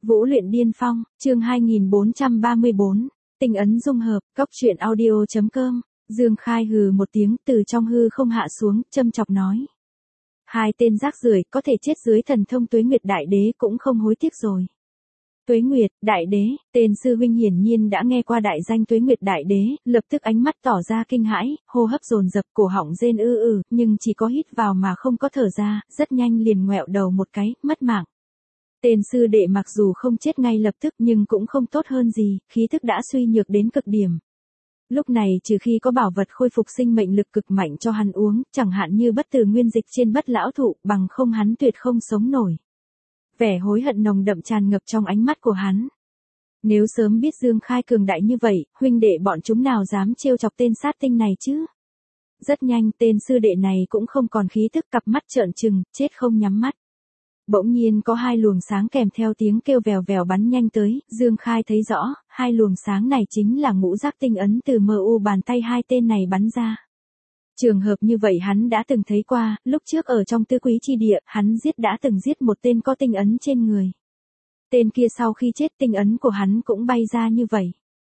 Vũ luyện điên phong, chương 2434, tinh ấn dung hợp, cốc truyện audio.com, Dương Khai hừ một tiếng từ trong hư không hạ xuống, châm chọc nói. Hai tên rác rưởi có thể chết dưới thần thông Tuế Nguyệt Đại Đế cũng không hối tiếc rồi. Tuế Nguyệt, Đại Đế, tên sư huynh hiển nhiên đã nghe qua đại danh Tuế Nguyệt Đại Đế, lập tức ánh mắt tỏ ra kinh hãi, hô hấp dồn dập, cổ họng rên nhưng chỉ có hít vào mà không có thở ra, rất nhanh liền ngoẹo đầu một cái, mất mạng. Tên sư đệ mặc dù không chết ngay lập tức nhưng cũng không tốt hơn gì, khí thức đã suy nhược đến cực điểm. Lúc này trừ khi có bảo vật khôi phục sinh mệnh lực cực mạnh cho hắn uống, chẳng hạn như bất tử nguyên dịch trên bất lão thụ, bằng không hắn tuyệt không sống nổi. Vẻ hối hận nồng đậm tràn ngập trong ánh mắt của hắn. Nếu sớm biết Dương Khai cường đại như vậy, huynh đệ bọn chúng nào dám trêu chọc tên sát tinh này chứ? Rất nhanh tên sư đệ này cũng không còn khí thức, cặp mắt trợn trừng, chết không nhắm mắt. Bỗng nhiên có hai luồng sáng kèm theo tiếng kêu vèo vèo bắn nhanh tới, Dương Khai thấy rõ, hai luồng sáng này chính là ngũ giác tinh ấn từ MU bàn tay hai tên này bắn ra. Trường hợp như vậy hắn đã từng thấy qua, lúc trước ở trong Tứ Quý Chi Địa, hắn đã từng giết một tên có tinh ấn trên người. Tên kia sau khi chết tinh ấn của hắn cũng bay ra như vậy.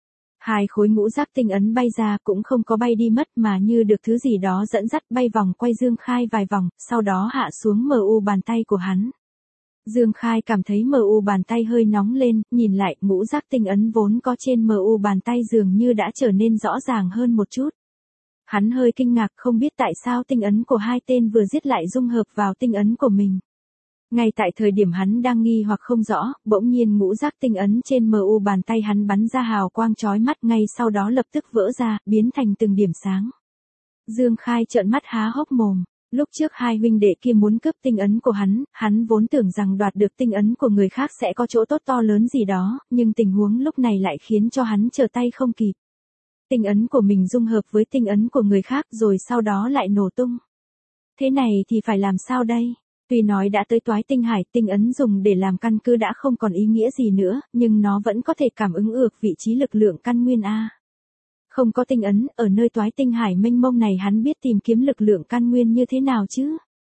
Hai khối ngũ giác tinh ấn bay ra cũng không có bay đi mất mà như được thứ gì đó dẫn dắt bay vòng quay Dương Khai vài vòng, sau đó hạ xuống MU bàn tay của hắn. Dương Khai cảm thấy MU bàn tay hơi nóng lên, nhìn lại ngũ giác tinh ấn vốn có trên MU bàn tay dường như đã trở nên rõ ràng hơn một chút. Hắn hơi kinh ngạc không biết tại sao tinh ấn của hai tên vừa giết lại dung hợp vào tinh ấn của mình. Ngay tại thời điểm hắn đang nghi hoặc không rõ, bỗng nhiên ngũ giác tinh ấn trên MU bàn tay hắn bắn ra hào quang chói mắt, ngay sau đó lập tức vỡ ra, biến thành từng điểm sáng. Dương Khai trợn mắt há hốc mồm. Lúc trước hai huynh đệ kia muốn cướp tinh ấn của hắn vốn tưởng rằng đoạt được tinh ấn của người khác sẽ có chỗ tốt to lớn gì đó, nhưng tình huống lúc này lại khiến cho hắn trở tay không kịp. Tinh ấn của mình dung hợp với tinh ấn của người khác rồi sau đó lại nổ tung. Thế này thì phải làm sao đây? Tuy nói đã tới Toái Tinh Hải, tinh ấn dùng để làm căn cứ đã không còn ý nghĩa gì nữa, nhưng nó vẫn có thể cảm ứng được vị trí lực lượng căn nguyên A. Không có tinh ấn, ở nơi Toái Tinh Hải mênh mông này hắn biết tìm kiếm lực lượng căn nguyên như thế nào chứ?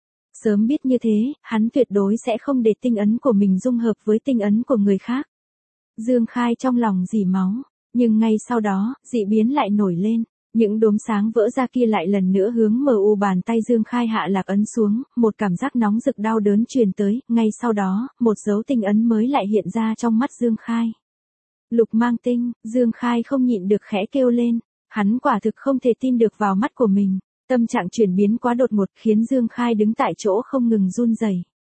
Sớm biết như thế, hắn tuyệt đối sẽ không để tinh ấn của mình dung hợp với tinh ấn của người khác. Dương Khai trong lòng rỉ máu, nhưng ngay sau đó, dị biến lại nổi lên. Những đốm sáng vỡ ra kia lại lần nữa hướng MU bàn tay Dương Khai hạ lạc ấn xuống, một cảm giác nóng rực đau đớn truyền tới, ngay sau đó, một dấu tinh ấn mới lại hiện ra trong mắt Dương Khai. Lục mang tinh, Dương Khai không nhịn được khẽ kêu lên, hắn quả thực không thể tin được vào mắt của mình, tâm trạng chuyển biến quá đột ngột khiến Dương Khai đứng tại chỗ không ngừng run rẩy.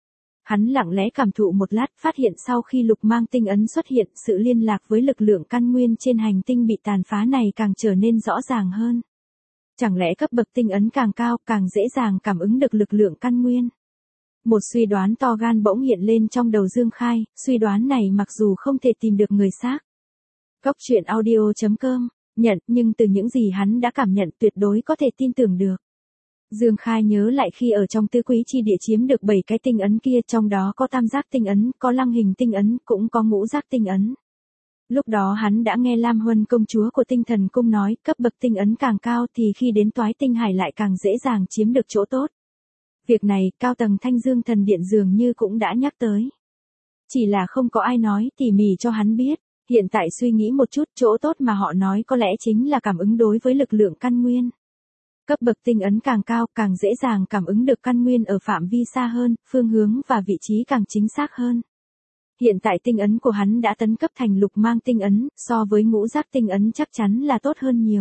Hắn lặng lẽ cảm thụ một lát, phát hiện sau khi lục mang tinh ấn xuất hiện, sự liên lạc với lực lượng căn nguyên trên hành tinh bị tàn phá này càng trở nên rõ ràng hơn. Chẳng lẽ cấp bậc tinh ấn càng cao, càng dễ dàng cảm ứng được lực lượng căn nguyên? Một suy đoán to gan bỗng hiện lên trong đầu Dương Khai, suy đoán này mặc dù không thể tìm được người xác. Cốc truyện audio.com, nhận, nhưng từ những gì hắn đã cảm nhận tuyệt đối có thể tin tưởng được. Dương Khai nhớ lại khi ở trong Tứ Quý Chi Địa chiếm được 7 cái tinh ấn kia, trong đó có tam giác tinh ấn, có lăng hình tinh ấn, cũng có ngũ giác tinh ấn. Lúc đó hắn đã nghe Lam Huân công chúa của Tinh Thần Cung nói, cấp bậc tinh ấn càng cao thì khi đến Toái Tinh Hải lại càng dễ dàng chiếm được chỗ tốt. Việc này, cao tầng Thanh Dương Thần Điện dường như cũng đã nhắc tới. Chỉ là không có ai nói tỉ mỉ cho hắn biết. Hiện tại suy nghĩ một chút, chỗ tốt mà họ nói có lẽ chính là cảm ứng đối với lực lượng căn nguyên. Cấp bậc tinh ấn càng cao, càng dễ dàng cảm ứng được căn nguyên ở phạm vi xa hơn, phương hướng và vị trí càng chính xác hơn. Hiện tại tinh ấn của hắn đã tấn cấp thành lục mang tinh ấn, so với ngũ giác tinh ấn chắc chắn là tốt hơn nhiều.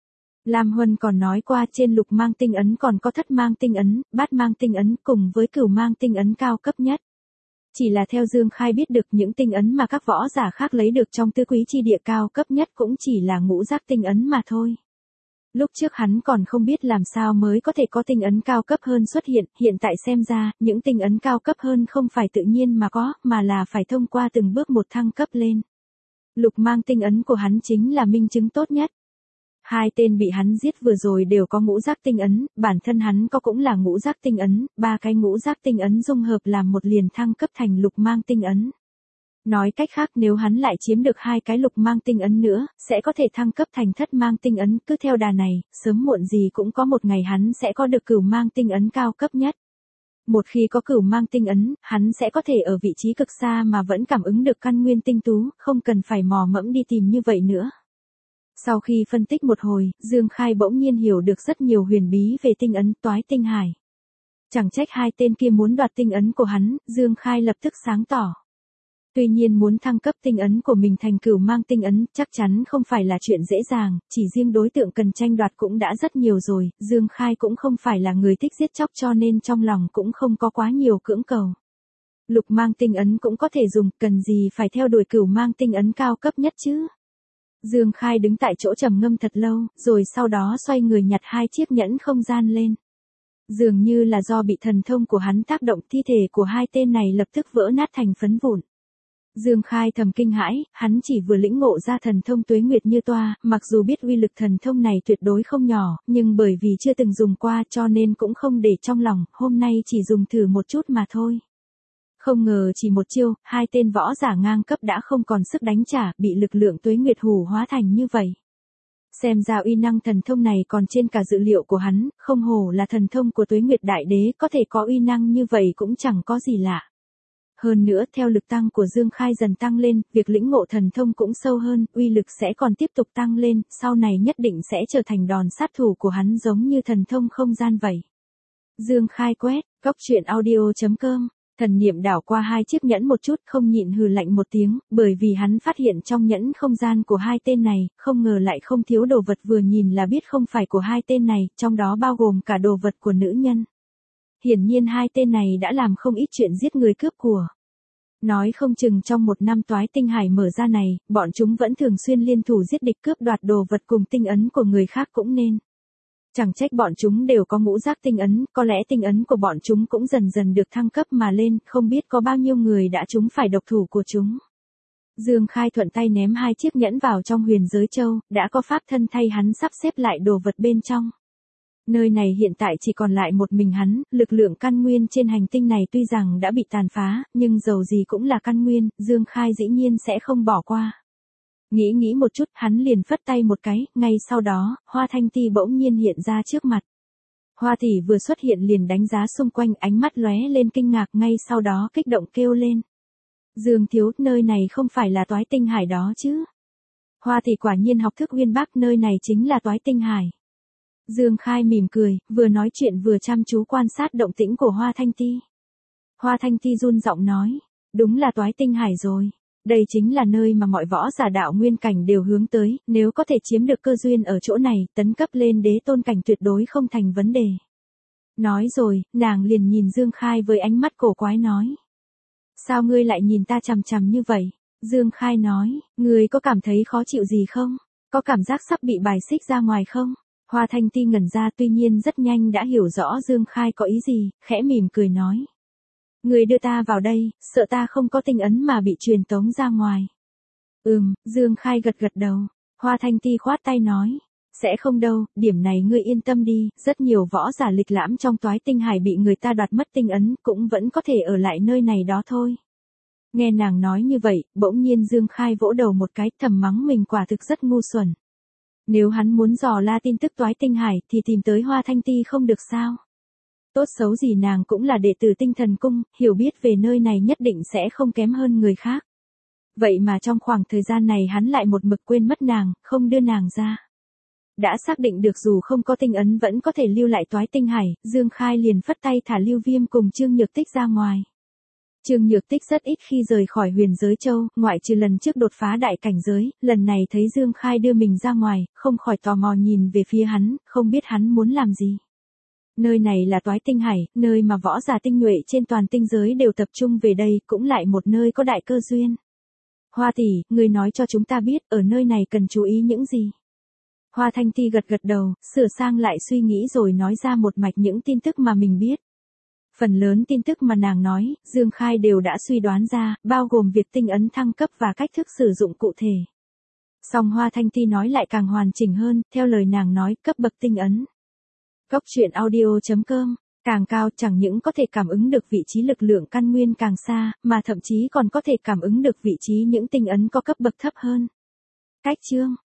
Lam Huân còn nói qua trên lục mang tinh ấn còn có thất mang tinh ấn, bát mang tinh ấn cùng với cửu mang tinh ấn cao cấp nhất. Chỉ là theo Dương Khai biết được những tinh ấn mà các võ giả khác lấy được trong Tứ Quý Chi Địa cao cấp nhất cũng chỉ là ngũ giác tinh ấn mà thôi. Lúc trước hắn còn không biết làm sao mới có thể có tinh ấn cao cấp hơn xuất hiện tại xem ra, những tinh ấn cao cấp hơn không phải tự nhiên mà có, mà là phải thông qua từng bước một thăng cấp lên. Lục mang tinh ấn của hắn chính là minh chứng tốt nhất. Hai tên bị hắn giết vừa rồi đều có ngũ giác tinh ấn, bản thân hắn có cũng là ngũ giác tinh ấn, 3 cái ngũ giác tinh ấn dung hợp làm một liền thăng cấp thành lục mang tinh ấn. Nói cách khác nếu hắn lại chiếm được 2 cái lục mang tinh ấn nữa, sẽ có thể thăng cấp thành thất mang tinh ấn, cứ theo đà này, sớm muộn gì cũng có một ngày hắn sẽ có được cửu mang tinh ấn cao cấp nhất. Một khi có cửu mang tinh ấn, hắn sẽ có thể ở vị trí cực xa mà vẫn cảm ứng được căn nguyên tinh tú, không cần phải mò mẫm đi tìm như vậy nữa. Sau khi phân tích một hồi, Dương Khai bỗng nhiên hiểu được rất nhiều huyền bí về tinh ấn Toái Tinh Hải. Chẳng trách hai tên kia muốn đoạt tinh ấn của hắn, Dương Khai lập tức sáng tỏ. Tuy nhiên muốn thăng cấp tinh ấn của mình thành cửu mang tinh ấn chắc chắn không phải là chuyện dễ dàng, chỉ riêng đối tượng cần tranh đoạt cũng đã rất nhiều rồi, Dương Khai cũng không phải là người thích giết chóc cho nên trong lòng cũng không có quá nhiều cưỡng cầu. Lục mang tinh ấn cũng có thể dùng, cần gì phải theo đuổi cửu mang tinh ấn cao cấp nhất chứ. Dương Khai đứng tại chỗ trầm ngâm thật lâu, rồi sau đó xoay người nhặt hai chiếc nhẫn không gian lên. Dường như là do bị thần thông của hắn tác động, thi thể của hai tên này lập tức vỡ nát thành phấn vụn. Dương Khai thầm kinh hãi, hắn chỉ vừa lĩnh ngộ ra thần thông Tuế Nguyệt Như Toa, mặc dù biết uy lực thần thông này tuyệt đối không nhỏ, nhưng bởi vì chưa từng dùng qua cho nên cũng không để trong lòng, hôm nay chỉ dùng thử một chút mà thôi. Không ngờ chỉ một chiêu, hai tên võ giả ngang cấp đã không còn sức đánh trả, bị lực lượng Tuế Nguyệt hủ hóa thành như vậy. Xem ra uy năng thần thông này còn trên cả dự liệu của hắn, không hổ là thần thông của Tuế Nguyệt Đại Đế, có thể có uy năng như vậy cũng chẳng có gì lạ. Hơn nữa theo lực tăng của Dương Khai dần tăng lên, việc lĩnh ngộ thần thông cũng sâu hơn, uy lực sẽ còn tiếp tục tăng lên, sau này nhất định sẽ trở thành đòn sát thủ của hắn giống như thần thông không gian vậy. Dương Khai quét, cốc truyện audio.com, thần niệm đảo qua hai chiếc nhẫn một chút không nhịn hừ lạnh một tiếng, bởi vì hắn phát hiện trong nhẫn không gian của hai tên này, không ngờ lại không thiếu đồ vật vừa nhìn là biết không phải của hai tên này, trong đó bao gồm cả đồ vật của nữ nhân. Hiển nhiên hai tên này đã làm không ít chuyện giết người cướp của. Nói không chừng trong một năm Toái Tinh Hải mở ra này, bọn chúng vẫn thường xuyên liên thủ giết địch cướp đoạt đồ vật cùng tinh ấn của người khác cũng nên. Chẳng trách bọn chúng đều có ngũ giác tinh ấn, có lẽ tinh ấn của bọn chúng cũng dần dần được thăng cấp mà lên, không biết có bao nhiêu người đã trúng phải độc thủ của chúng. Dương Khai thuận tay ném hai chiếc nhẫn vào trong huyền giới châu, đã có pháp thân thay hắn sắp xếp lại đồ vật bên trong. Nơi này hiện tại chỉ còn lại một mình hắn, lực lượng căn nguyên trên hành tinh này tuy rằng đã bị tàn phá, nhưng dầu gì cũng là căn nguyên, Dương Khai dĩ nhiên sẽ không bỏ qua. Nghĩ một chút, hắn liền phất tay một cái, ngay sau đó, Hoa Thanh Ti bỗng nhiên hiện ra trước mặt. Hoa Tỷ vừa xuất hiện liền đánh giá xung quanh, ánh mắt lóe lên kinh ngạc, ngay sau đó kích động kêu lên. Dương thiếu, nơi này không phải là Toái Tinh Hải đó chứ? Hoa Tỷ quả nhiên học thức uyên bác, nơi này chính là Toái Tinh Hải. Dương Khai mỉm cười, vừa nói chuyện vừa chăm chú quan sát động tĩnh của Hoa Thanh Ti. Hoa Thanh Ti run giọng nói, đúng là Toái Tinh Hải rồi. Đây chính là nơi mà mọi võ giả đạo nguyên cảnh đều hướng tới, nếu có thể chiếm được cơ duyên ở chỗ này, tấn cấp lên đế tôn cảnh tuyệt đối không thành vấn đề. Nói rồi, nàng liền nhìn Dương Khai với ánh mắt cổ quái nói. Sao ngươi lại nhìn ta chằm chằm như vậy? Dương Khai nói, ngươi có cảm thấy khó chịu gì không? Có cảm giác sắp bị bài xích ra ngoài không? Hoa Thanh Ti ngẩn ra tuy nhiên rất nhanh đã hiểu rõ Dương Khai có ý gì, khẽ mỉm cười nói. Người đưa ta vào đây, sợ ta không có tinh ấn mà bị truyền tống ra ngoài. Dương Khai gật gật đầu. Hoa Thanh Ti khoát tay nói. Sẽ không đâu, điểm này ngươi yên tâm đi, rất nhiều võ giả lịch lãm trong Toái Tinh Hải bị người ta đoạt mất tinh ấn, cũng vẫn có thể ở lại nơi này đó thôi. Nghe nàng nói như vậy, bỗng nhiên Dương Khai vỗ đầu một cái, thầm mắng mình quả thực rất ngu xuẩn. Nếu hắn muốn dò la tin tức Toái Tinh Hải thì tìm tới Hoa Thanh Ti không được sao? Tốt xấu gì nàng cũng là đệ tử Tinh Thần Cung, hiểu biết về nơi này nhất định sẽ không kém hơn người khác. Vậy mà trong khoảng thời gian này hắn lại một mực quên mất nàng, không đưa nàng ra. Đã xác định được dù không có tinh ấn vẫn có thể lưu lại Toái Tinh Hải, Dương Khai liền phất tay thả Lưu Viêm cùng Trương Nhược Tích ra ngoài. Trương Nhược Tích rất ít khi rời khỏi huyền giới châu, ngoại trừ lần trước đột phá đại cảnh giới, lần này thấy Dương Khai đưa mình ra ngoài, không khỏi tò mò nhìn về phía hắn, không biết hắn muốn làm gì. Nơi này là Toái Tinh Hải, nơi mà võ giả tinh nhuệ trên toàn tinh giới đều tập trung về đây, cũng lại một nơi có đại cơ duyên. Hoa tỷ, người nói cho chúng ta biết, ở nơi này cần chú ý những gì? Hoa Thanh Ti gật gật đầu, sửa sang lại suy nghĩ rồi nói ra một mạch những tin tức mà mình biết. Phần lớn tin tức mà nàng nói, Dương Khai đều đã suy đoán ra, bao gồm việc tinh ấn thăng cấp và cách thức sử dụng cụ thể. Song Hoa Thanh Ti nói lại càng hoàn chỉnh hơn, theo lời nàng nói, cấp bậc tinh ấn. cốc truyện audio.com, càng cao chẳng những có thể cảm ứng được vị trí lực lượng căn nguyên càng xa, mà thậm chí còn có thể cảm ứng được vị trí những tinh ấn có cấp bậc thấp hơn. Cách chương